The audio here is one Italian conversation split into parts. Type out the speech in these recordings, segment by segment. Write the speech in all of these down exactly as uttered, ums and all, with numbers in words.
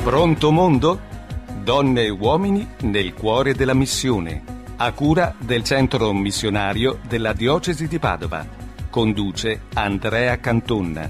Pronto mondo? Donne e uomini nel cuore della missione. A cura del Centro Missionario della Diocesi di Padova. Conduce Andrea Cantonna.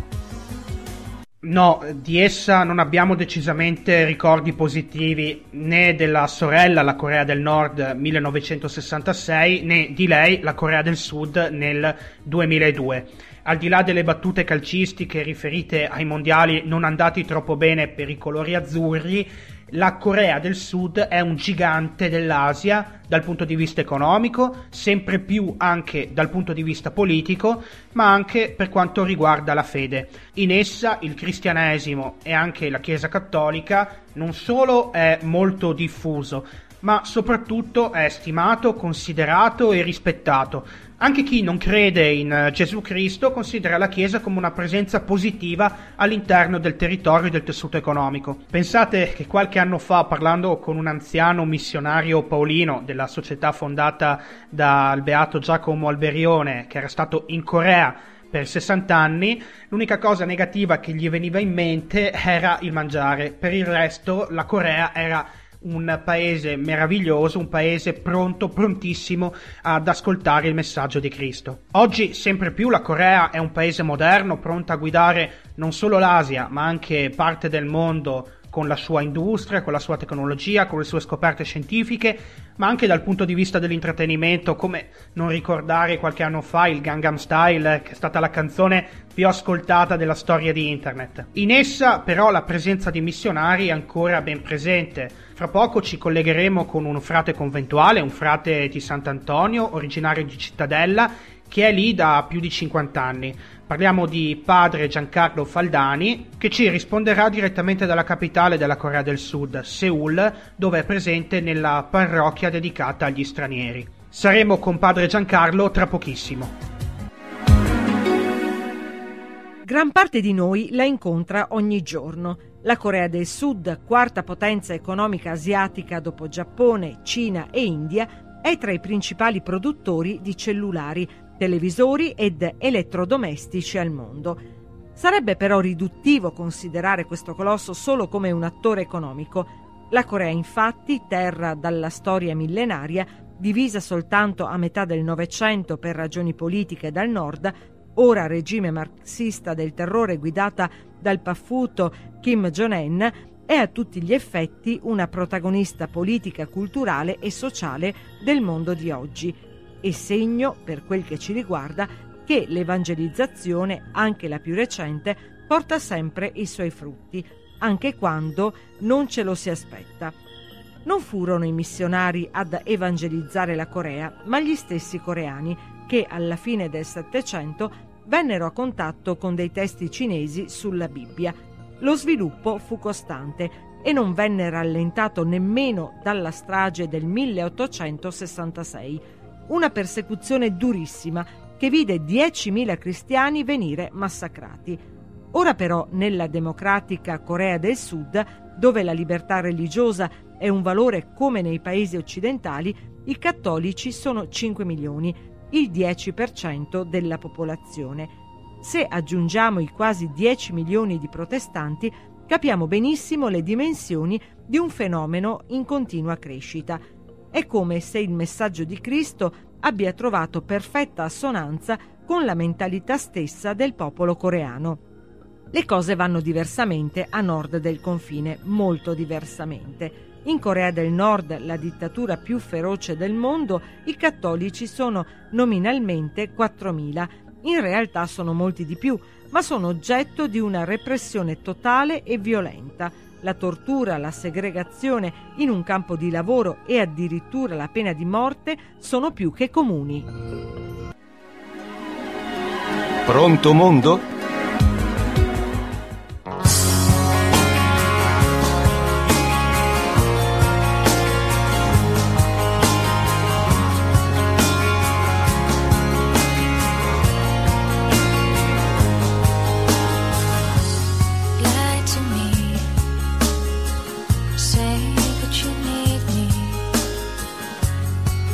No, di essa non abbiamo decisamente ricordi positivi, né della sorella, la Corea del Nord millenovecentosessantasei, né di lei, la Corea del Sud, nel duemiladue. Al di là delle battute calcistiche riferite ai mondiali non andati troppo bene per i colori azzurri, la Corea del Sud è un gigante dell'Asia dal punto di vista economico, sempre più anche dal punto di vista politico, ma anche per quanto riguarda la fede. In essa il cristianesimo e anche la Chiesa cattolica non solo è molto diffuso, ma soprattutto è stimato, considerato e rispettato. Anche chi non crede in Gesù Cristo considera la Chiesa come una presenza positiva all'interno del territorio e del tessuto economico. Pensate che qualche anno fa, parlando con un anziano missionario paolino della società fondata dal beato Giacomo Alberione, che era stato in Corea per sessanta anni, l'unica cosa negativa che gli veniva in mente era il mangiare. Per il resto la Corea era un paese meraviglioso, un paese pronto, prontissimo ad ascoltare il messaggio di Cristo. Oggi sempre più la Corea è un paese moderno, pronto a guidare non solo l'Asia, ma anche parte del mondo con la sua industria, con la sua tecnologia, con le sue scoperte scientifiche, ma anche dal punto di vista dell'intrattenimento, come non ricordare qualche anno fa il Gangnam Style, che è stata la canzone più ascoltata della storia di internet. In essa però la presenza di missionari è ancora ben presente. Fra poco ci collegheremo con un frate conventuale, un frate di Sant'Antonio, originario di Cittadella, che è lì da più di cinquanta anni. Parliamo di padre Giancarlo Faldani, che ci risponderà direttamente dalla capitale della Corea del Sud, Seul, dove è presente nella parrocchia dedicata agli stranieri. Saremo con padre Giancarlo tra pochissimo. Gran parte di noi la incontra ogni giorno. La Corea del Sud, quarta potenza economica asiatica dopo Giappone, Cina e India, è tra i principali produttori di cellulari, televisori ed elettrodomestici al mondo. Sarebbe però riduttivo considerare questo colosso solo come un attore economico. La Corea, infatti, terra dalla storia millenaria, divisa soltanto a metà del Novecento per ragioni politiche dal nord, ora regime marxista del terrore guidata dal paffuto Kim Jong-un, è a tutti gli effetti una protagonista politica, culturale e sociale del mondo di oggi, e segno, per quel che ci riguarda, che l'evangelizzazione, anche la più recente, porta sempre i suoi frutti, anche quando non ce lo si aspetta. Non furono i missionari ad evangelizzare la Corea, ma gli stessi coreani che alla fine del Settecento vennero a contatto con dei testi cinesi sulla Bibbia. Lo sviluppo fu costante e non venne rallentato nemmeno dalla strage del milleottocentosessantasei, una persecuzione durissima che vide diecimila cristiani venire massacrati. Ora però nella democratica Corea del Sud, dove la libertà religiosa è un valore come nei paesi occidentali, i cattolici sono cinque milioni, il dieci per cento della popolazione. Se aggiungiamo i quasi dieci milioni di protestanti, capiamo benissimo le dimensioni di un fenomeno in continua crescita. È come se il messaggio di Cristo abbia trovato perfetta assonanza con la mentalità stessa del popolo coreano. Le cose vanno diversamente a nord del confine, molto diversamente. In Corea del Nord, la dittatura più feroce del mondo, i cattolici sono nominalmente quattromila. In realtà sono molti di più, ma sono oggetto di una repressione totale e violenta. La tortura, la segregazione in un campo di lavoro e addirittura la pena di morte sono più che comuni. Pronto mondo?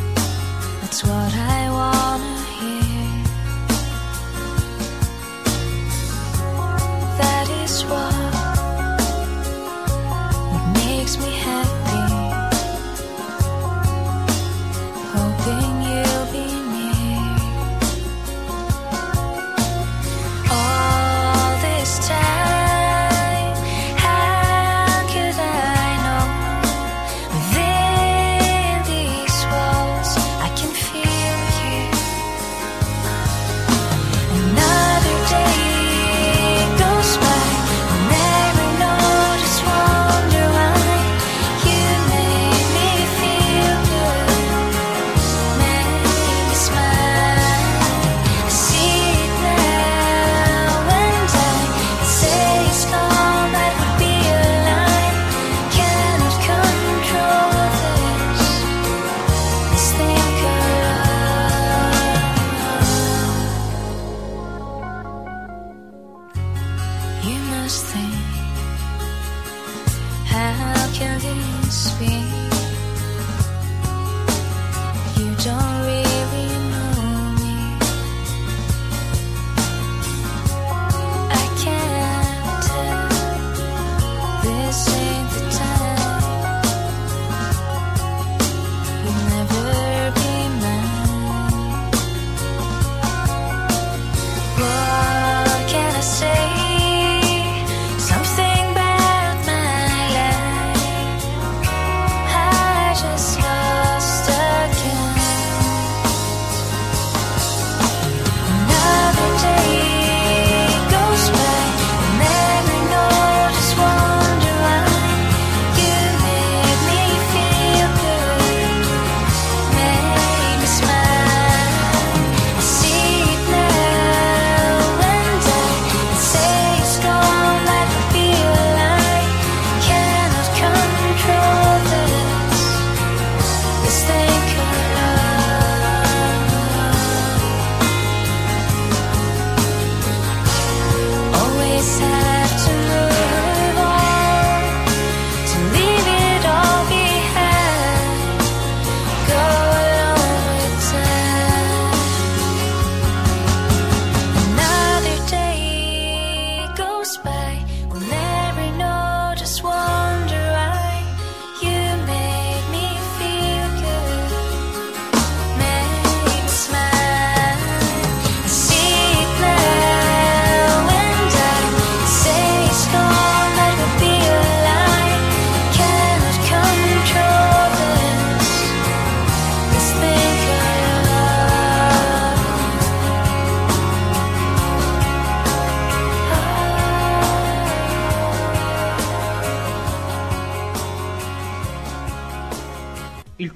What I wanna hear.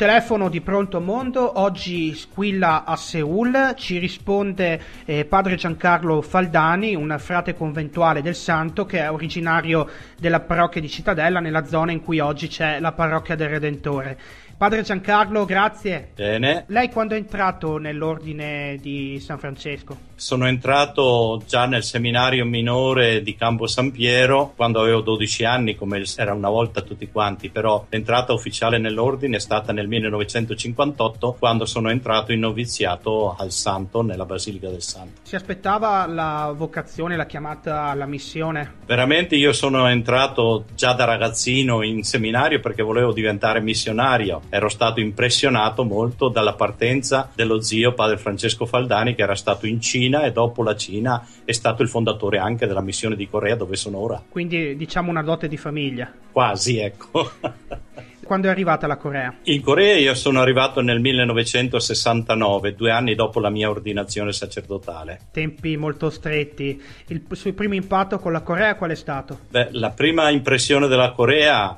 telefono di Pronto Mondo oggi squilla a Seul, ci risponde eh, padre Giancarlo Faldani, un frate conventuale del Santo che è originario della parrocchia di Cittadella, nella zona in cui oggi c'è la parrocchia del Redentore. Padre Giancarlo, grazie. Bene. Lei quando è entrato nell'ordine di San Francesco? Sono entrato già nel seminario minore di Campo San Piero quando avevo dodici anni, come era una volta tutti quanti, però l'entrata ufficiale nell'ordine è stata nel millenovecentocinquantotto, quando sono entrato in noviziato al Santo, nella Basilica del Santo. Si aspettava la vocazione, la chiamata alla missione? Veramente io sono entrato già da ragazzino in seminario perché volevo diventare missionario. Ero stato impressionato molto dalla partenza dello zio padre Francesco Faldani, che era stato in Cina e dopo la Cina è stato il fondatore anche della missione di Corea, dove sono ora. Quindi diciamo una dote di famiglia. Quasi, ecco. Quando è arrivata la Corea? In Corea io sono arrivato nel millenovecentosessantanove, due anni dopo la mia ordinazione sacerdotale. Tempi molto stretti. Il suo primo impatto con la Corea qual è stato? Beh, la prima impressione della Corea,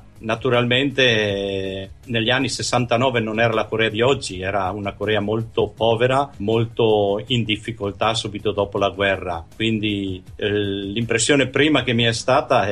naturalmente negli anni sessantanove non era la Corea di oggi, era una Corea molto povera, molto in difficoltà subito dopo la guerra, quindi eh, l'impressione prima che mi è stata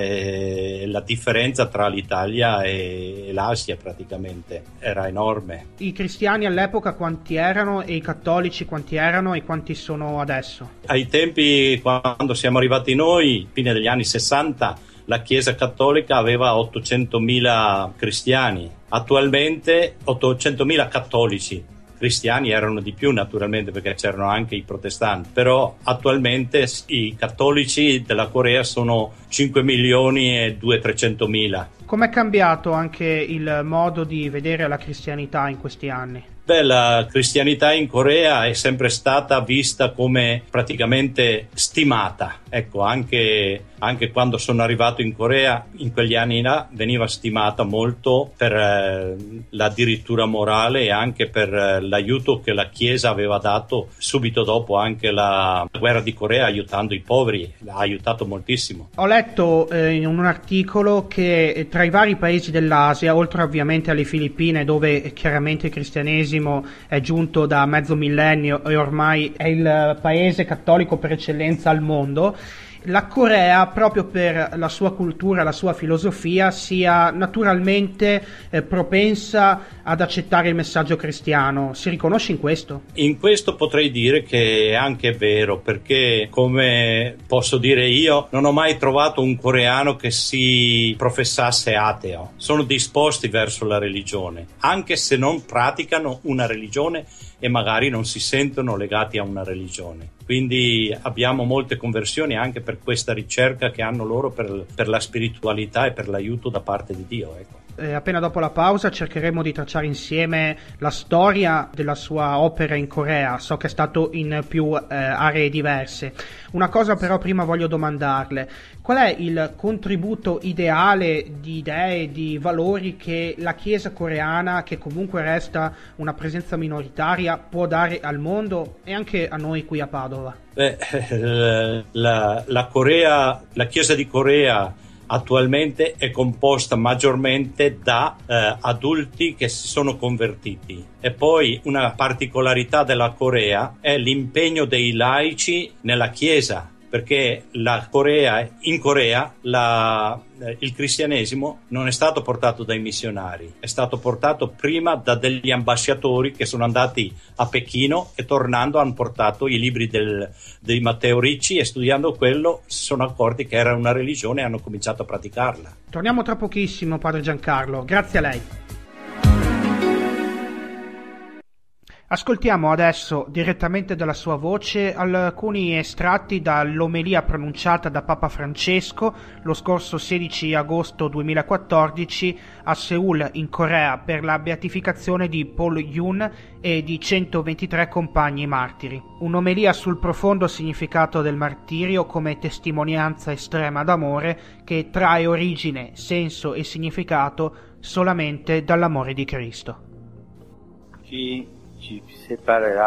è la differenza tra l'Italia e l'Asia, praticamente era enorme. I cristiani all'epoca quanti erano e i cattolici quanti erano e quanti sono adesso? Ai tempi quando siamo arrivati noi, fine degli anni sessanta, la Chiesa Cattolica aveva ottocentomila cristiani, attualmente ottocentomila cattolici. Cristiani erano di più naturalmente perché c'erano anche i protestanti, però attualmente i cattolici della Corea sono cinque milioni e duecentotrecentomila. Com'è cambiato anche il modo di vedere la cristianità in questi anni? Beh, la cristianità in Corea è sempre stata vista come praticamente stimata. Ecco, anche, anche quando sono arrivato in Corea, in quegli anni là, veniva stimata molto per eh, la dirittura morale e anche per eh, l'aiuto che la Chiesa aveva dato subito dopo anche la guerra di Corea, aiutando i poveri. Ha aiutato moltissimo. Ho letto eh, in un articolo che tra i vari paesi dell'Asia, oltre ovviamente alle Filippine, dove chiaramente il cristianesimo è giunto da mezzo millennio e ormai è il paese cattolico per eccellenza al mondo, la Corea, proprio per la sua cultura, la sua filosofia, sia naturalmente eh, propensa ad accettare il messaggio cristiano. Si riconosce in questo? In questo potrei dire che è anche vero, perché come posso dire io, non ho mai trovato un coreano che si professasse ateo. Sono disposti verso la religione, anche se non praticano una religione e magari non si sentono legati a una religione. Quindi abbiamo molte conversioni anche per questa ricerca che hanno loro per, per la spiritualità e per l'aiuto da parte di Dio, ecco. Eh, appena dopo la pausa cercheremo di tracciare insieme la storia della sua opera in Corea. So che è stato in più eh, aree diverse. Una cosa però prima voglio domandarle: qual è il contributo ideale di idee, di valori che la Chiesa coreana, che comunque resta una presenza minoritaria, può dare al mondo e anche a noi qui a Padova? Beh, la, la Corea, la Chiesa di Corea attualmente è composta maggiormente da eh, adulti che si sono convertiti, e poi una particolarità della Corea è l'impegno dei laici nella Chiesa, perché la Corea, in Corea la, eh, il cristianesimo non è stato portato dai missionari, è stato portato prima da degli ambasciatori che sono andati a Pechino e tornando hanno portato i libri del, di Matteo Ricci, e studiando quello si sono accorti che era una religione e hanno cominciato a praticarla. Torniamo tra pochissimo, padre Giancarlo, grazie a lei. Ascoltiamo adesso direttamente dalla sua voce alcuni estratti dall'omelia pronunciata da Papa Francesco lo scorso sedici agosto duemilaquattordici a Seul in Corea per la beatificazione di Paul Yun e di centoventitré compagni martiri. Un'omelia sul profondo significato del martirio come testimonianza estrema d'amore che trae origine, senso e significato solamente dall'amore di Cristo. Chi ci separerà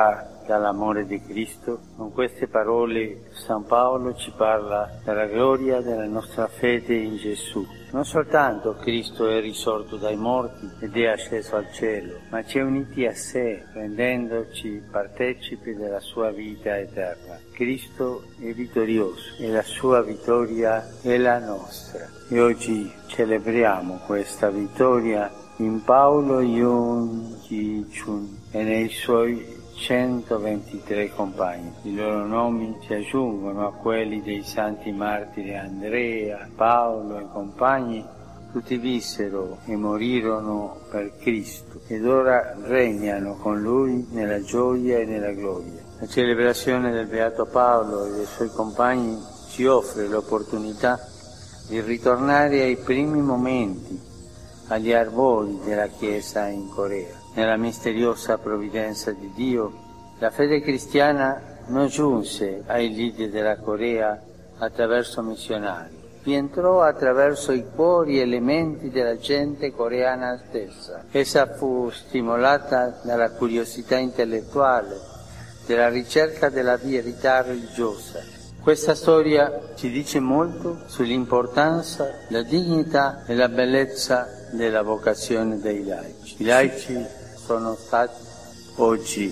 dall'amore di Cristo. Con queste parole San Paolo ci parla della gloria della nostra fede in Gesù. Non soltanto Cristo è risorto dai morti ed è asceso al cielo, ma ci ha uniti a sé, rendendoci partecipi della sua vita eterna. Cristo è vittorioso e la sua vittoria è la nostra. E oggi celebriamo questa vittoria in Paolo Yun Ji Chun e nei suoi centoventitré compagni. I loro nomi si aggiungono a quelli dei santi martiri Andrea, Paolo e compagni. Tutti vissero e morirono per Cristo ed ora regnano con Lui nella gioia e nella gloria. La celebrazione del Beato Paolo e dei suoi compagni ci offre l'opportunità di ritornare ai primi momenti, agli arbori della Chiesa in Corea. Nella misteriosa provvidenza di Dio, la fede cristiana non giunse ai leader della Corea attraverso missionari, vi entrò attraverso i cuori e le menti della gente coreana stessa. Essa fu stimolata dalla curiosità intellettuale, della ricerca della verità religiosa. Questa storia ci dice molto sull'importanza, la dignità e la bellezza della vocazione dei laici. I laici sono stati oggi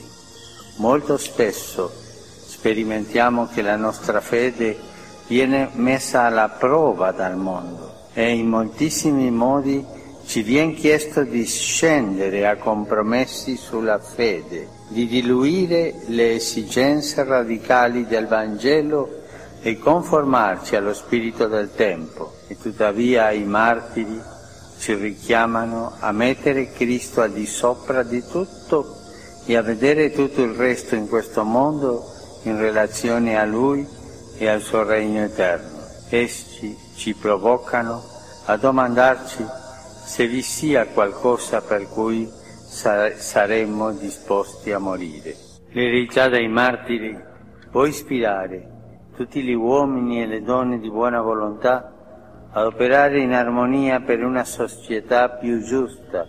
molto spesso sperimentiamo che la nostra fede viene messa alla prova dal mondo e in moltissimi modi ci viene chiesto di scendere a compromessi sulla fede, di diluire le esigenze radicali del Vangelo e conformarci allo spirito del tempo. E tuttavia i martiri ci richiamano a mettere Cristo al di sopra di tutto e a vedere tutto il resto in questo mondo in relazione a Lui e al suo regno eterno. Essi ci provocano a domandarci se vi sia qualcosa per cui sa- saremmo disposti a morire. L'eredità dei martiri può ispirare tutti gli uomini e le donne di buona volontà ad operare in armonia per una società più giusta,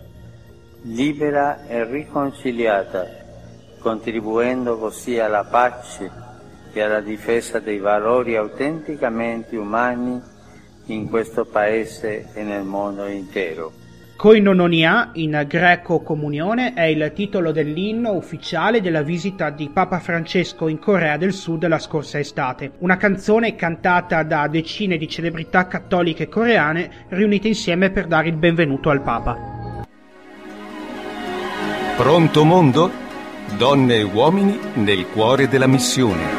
libera e riconciliata, contribuendo così alla pace e alla difesa dei valori autenticamente umani in questo paese e nel mondo intero. Koinonia, in greco comunione, è il titolo dell'inno ufficiale della visita di Papa Francesco in Corea del Sud la scorsa estate. Una canzone cantata da decine di celebrità cattoliche coreane riunite insieme per dare il benvenuto al Papa. Pronto mondo? Donne e uomini nel cuore della missione.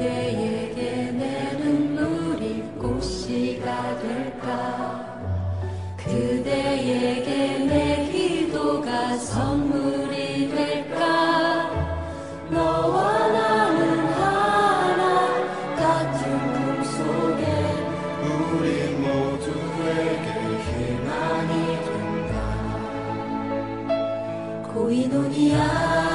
그대에게 내 눈물이 꽃씨가 될까 그대에게 내 기도가 선물이 될까 너와 나는 하나 같은 꿈속에 우리 모두에게 희망이 된다 고이노니아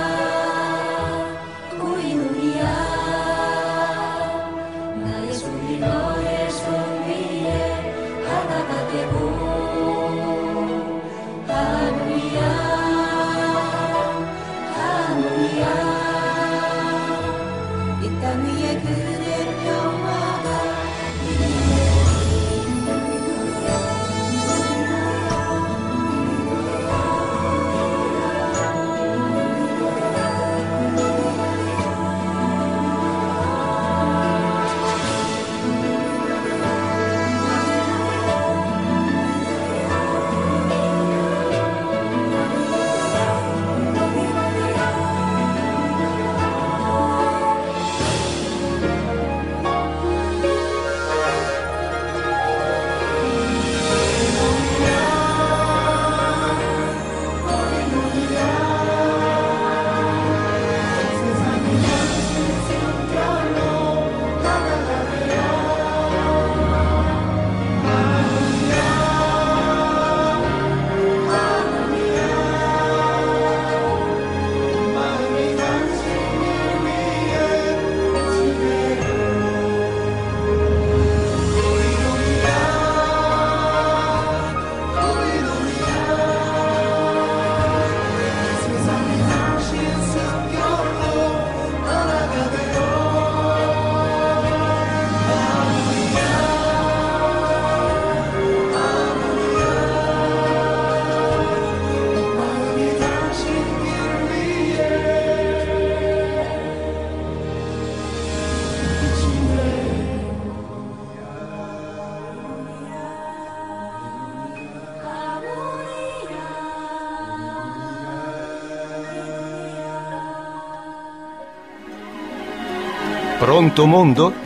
Pronto mondo?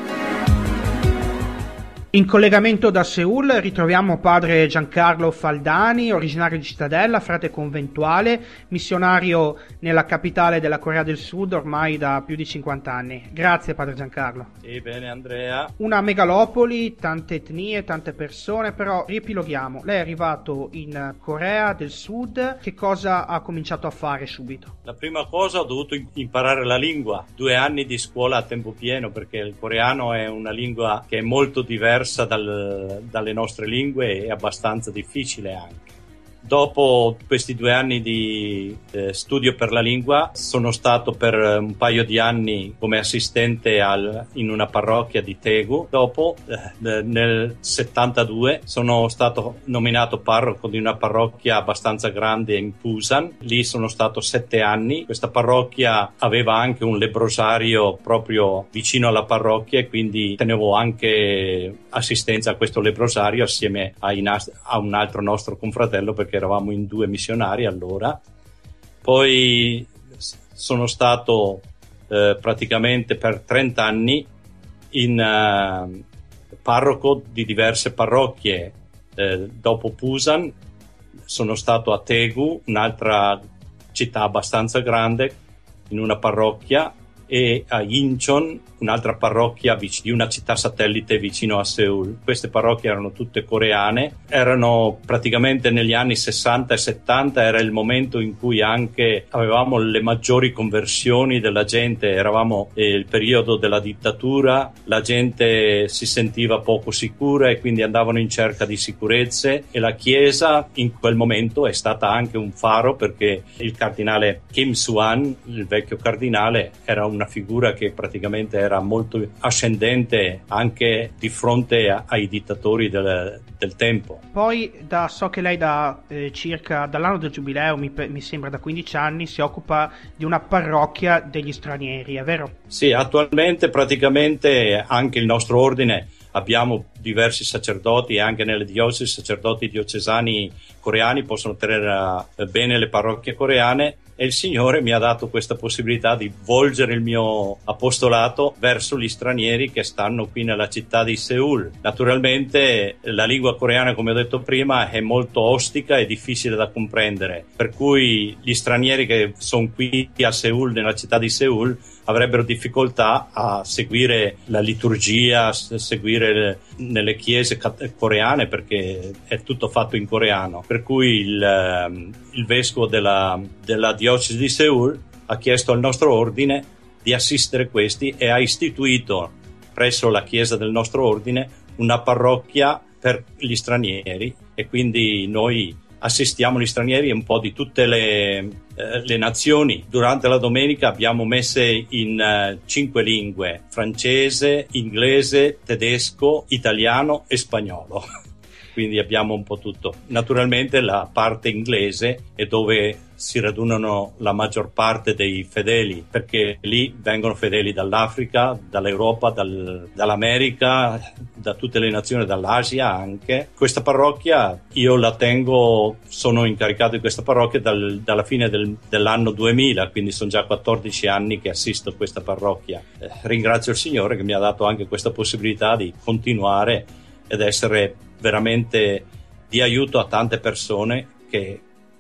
In collegamento da Seul ritroviamo padre Giancarlo Faldani, originario di Cittadella, frate conventuale, missionario nella capitale della Corea del Sud ormai da più di cinquanta anni. Grazie padre Giancarlo. Sì, bene Andrea. Una megalopoli, tante etnie, tante persone, però riepiloghiamo. Lei è arrivato in Corea del Sud, che cosa ha cominciato a fare subito? La prima cosa ho dovuto imparare la lingua, due anni di scuola a tempo pieno perché il coreano è una lingua che è molto diversa Dal, dalle nostre lingue e abbastanza difficile anche. Dopo questi due anni di eh, studio per la lingua sono stato per un paio di anni come assistente al, in una parrocchia di Daegu. Dopo eh, nel settantadue sono stato nominato parroco di una parrocchia abbastanza grande in Busan. Lì sono stato sette anni. Questa parrocchia aveva anche un lebbrosario proprio vicino alla parrocchia e quindi tenevo anche assistenza a questo lebbrosario assieme a, a un altro nostro confratello perché eravamo in due missionari allora. Poi sono stato eh, praticamente per trenta anni in uh, parroco di diverse parrocchie. Eh, dopo Busan sono stato a Daegu, un'altra città abbastanza grande, in una parrocchia, e a Incheon, un'altra parrocchia di una città satellite vicino a Seul. Queste parrocchie erano tutte coreane, erano praticamente negli anni sessanta e settanta, era il momento in cui anche avevamo le maggiori conversioni della gente, eravamo eh, il periodo della dittatura, la gente si sentiva poco sicura e quindi andavano in cerca di sicurezze e la chiesa in quel momento è stata anche un faro perché il cardinale Kim Soo-han, il vecchio cardinale, era una figura che praticamente era molto ascendente anche di fronte a, ai dittatori del, del tempo. Poi da, so che lei da eh, circa dall'anno del giubileo, mi, mi sembra da quindici anni, si occupa di una parrocchia degli stranieri, è vero? Sì, attualmente praticamente anche il nostro ordine abbiamo diversi sacerdoti e anche nelle diocesi sacerdoti diocesani coreani possono tenere bene le parrocchie coreane e il Signore mi ha dato questa possibilità di volgere il mio apostolato verso gli stranieri che stanno qui nella città di Seul. Naturalmente la lingua coreana, come ho detto prima, è molto ostica e difficile da comprendere, per cui gli stranieri che sono qui a Seul, nella città di Seul, avrebbero difficoltà a seguire la liturgia, a seguire nelle chiese coreane, perché è tutto fatto in coreano. Per cui il, il vescovo della, della diocesi di Seul ha chiesto al nostro ordine di assistere questi e ha istituito presso la chiesa del nostro ordine una parrocchia per gli stranieri, e quindi noi assistiamo gli stranieri un po' di tutte le, eh, le nazioni. Durante la domenica abbiamo messe in uh, cinque lingue: francese, inglese, tedesco, italiano e spagnolo. Quindi abbiamo un po' tutto. Naturalmente la parte inglese è dove si radunano la maggior parte dei fedeli, perché lì vengono fedeli dall'Africa, dall'Europa, dal, dall'America, da tutte le nazioni, dall'Asia anche. Questa parrocchia io la tengo, sono incaricato di questa parrocchia dal, dalla fine del, dell'anno duemila, quindi sono già quattordici anni che assisto a questa parrocchia. Eh, ringrazio il Signore che mi ha dato anche questa possibilità di continuare ed essere veramente di aiuto a tante persone che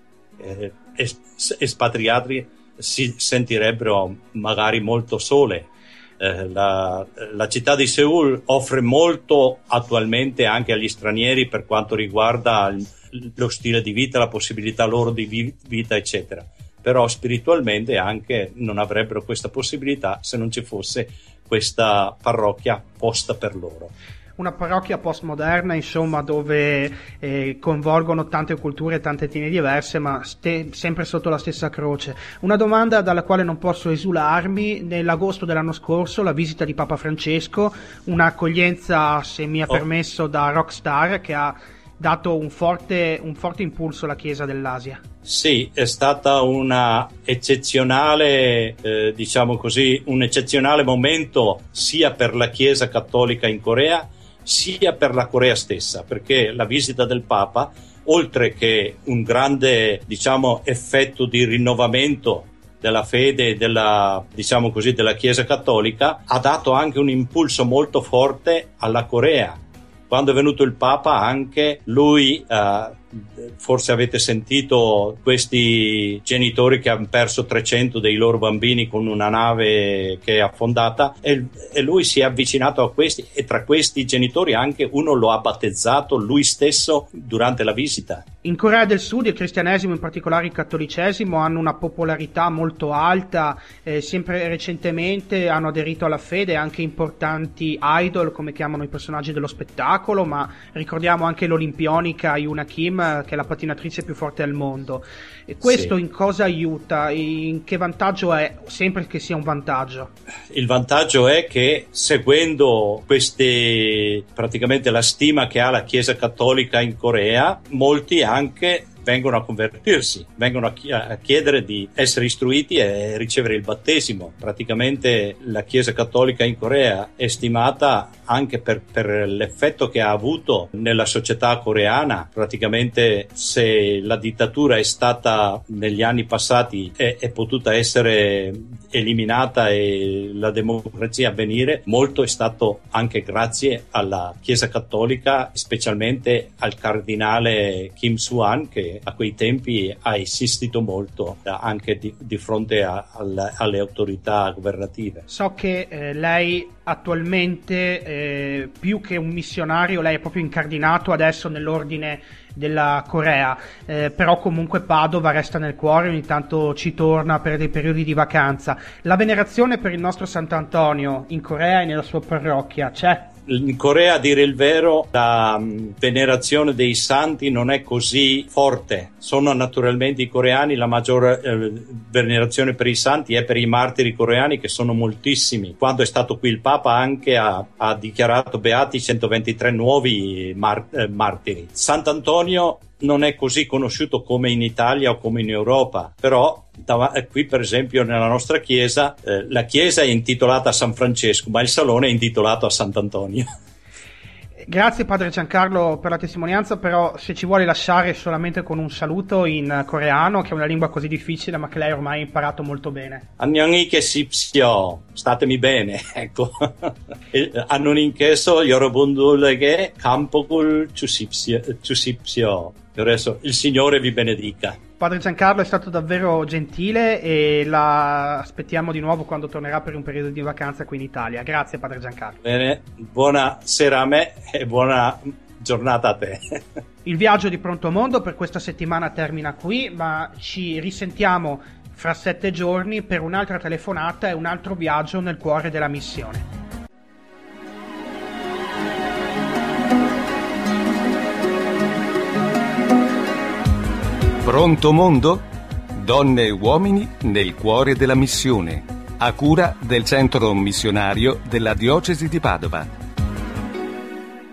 eh, es- espatriati si sentirebbero magari molto sole. Eh, la, la città di Seul offre molto attualmente anche agli stranieri per quanto riguarda il, lo stile di vita, la possibilità loro di vi- vita eccetera, però spiritualmente anche non avrebbero questa possibilità se non ci fosse questa parrocchia apposta per loro. Una parrocchia postmoderna, insomma, dove eh, coinvolgono tante culture e tante etnie diverse, ma ste- sempre sotto la stessa croce. Una domanda dalla quale non posso esularmi: nell'agosto dell'anno scorso la visita di Papa Francesco, un'accoglienza, se mi è oh. permesso, da rockstar, che ha dato un forte, un forte impulso alla Chiesa dell'Asia. Sì, è stata una eccezionale, eh, diciamo così, un eccezionale momento sia per la Chiesa cattolica in Corea, sia per la Corea stessa, perché la visita del Papa, oltre che un grande, diciamo, effetto di rinnovamento della fede della, diciamo così, della Chiesa cattolica, ha dato anche un impulso molto forte alla Corea. Quando è venuto il Papa, anche lui, eh, forse avete sentito questi genitori che hanno perso trecento dei loro bambini con una nave che è affondata, e, e lui si è avvicinato a questi, e tra questi genitori anche uno lo ha battezzato lui stesso durante la visita. In Corea del Sud il cristianesimo, in particolare il cattolicesimo, hanno una popolarità molto alta, eh, sempre recentemente hanno aderito alla fede anche importanti idol, come chiamano i personaggi dello spettacolo, ma ricordiamo anche l'olimpionica Yuna Kim, che è la pattinatrice più forte al mondo. E questo sì. In cosa aiuta? In che vantaggio è? Sempre che sia un vantaggio. Il vantaggio è che, seguendo queste, praticamente la stima che ha la Chiesa cattolica in Corea, molti anche vengono a convertirsi, vengono a, chi- a chiedere di essere istruiti e ricevere il battesimo. Praticamente la Chiesa cattolica in Corea è stimata anche per, per l'effetto che ha avuto nella società coreana. Praticamente, se la dittatura è stata negli anni passati è, è potuta essere eliminata e la democrazia avvenire, molto è stato anche grazie alla Chiesa cattolica, specialmente al cardinale Kim Soo-han, che a quei tempi ha insistito molto anche di, di fronte a, a, alle autorità governative. So che eh, lei attualmente, eh, più che un missionario, lei è proprio incardinato adesso nell'ordine della Corea, eh, però comunque Padova resta nel cuore, ogni tanto ci torna per dei periodi di vacanza. La venerazione per il nostro Sant'Antonio in Corea e nella sua parrocchia c'è? In Corea, a dire il vero, la um, venerazione dei santi non è così forte. Sono naturalmente i coreani, la maggior eh, venerazione per i santi è per i martiri coreani, che sono moltissimi. Quando è stato qui il Papa anche ha, ha dichiarato beati centoventitré nuovi mar- eh, martiri. Sant'Antonio non è così conosciuto come in Italia o come in Europa, però da, qui per esempio nella nostra chiesa, eh, la chiesa è intitolata a San Francesco, ma il salone è intitolato a Sant'Antonio. Grazie padre Giancarlo per la testimonianza, però se ci vuole lasciare solamente con un saluto in coreano, che è una lingua così difficile ma che lei ormai ha imparato molto bene. 안녕히 계십시오. statemi bene, ecco. 안녕히께서 여러분들에게 감복을 주십시오. 주십시오. Adesso il Signore vi benedica. Padre Giancarlo è stato davvero gentile e la aspettiamo di nuovo quando tornerà per un periodo di vacanza qui in Italia. Grazie Padre Giancarlo. Bene, buona sera a me e buona giornata a te. Il viaggio di Pronto Mondo per questa settimana termina qui, ma ci risentiamo fra sette giorni per un'altra telefonata e un altro viaggio nel cuore della missione. Pronto Mondo? Donne e uomini nel cuore della missione, a cura del Centro Missionario della Diocesi di Padova.